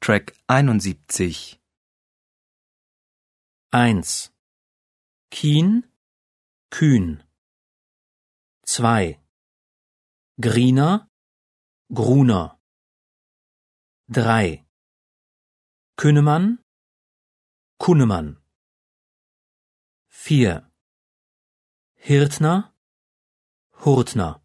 Track 71. 1. Kien, kühn. 2. Griener, Gruner. 3. Künnemann, Kunnemann. 4. Hirtner, Hurtner.